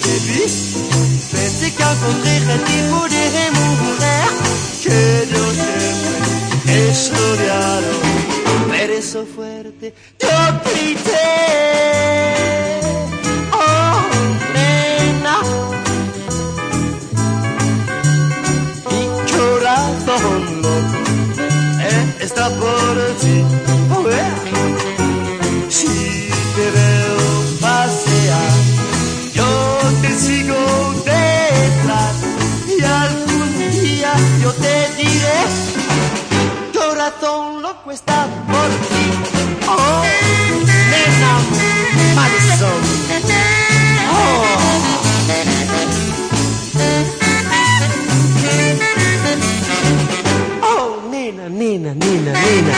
te vi, pensé que encontraría el tipo de mujer que yo siempre he soñado. Ver eso fuerte, yo grité, oh nena, mi corazón loco está por ti, oh yeah. Si te veo pasear, yo te sigo detrás y algún día yo te diré, corazón loco está por ti. Oh, nena, Madison. Oh, nena, nena, nena, nena.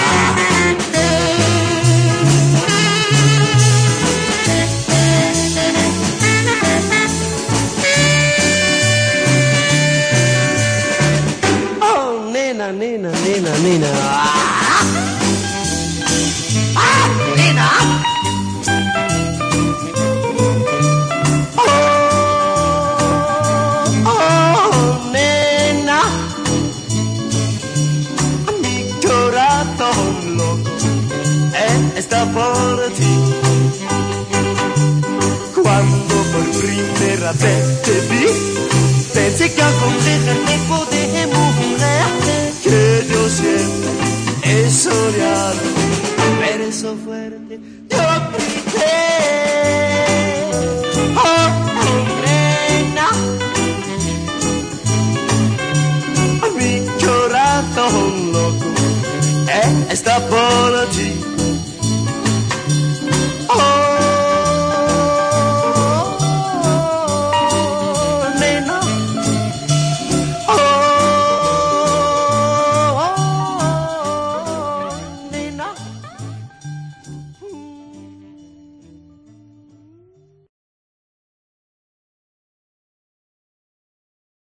Nena, nena, nena, nena. Nena. Oh, nena. Mi corazón loco está por ti. Cuando por primera vez te vi, pensé que encontraría el tipo de mujer que yo siempre he soñado. Ver eso fuerte, yo grité, oh nena, mi corazón loco está por ti.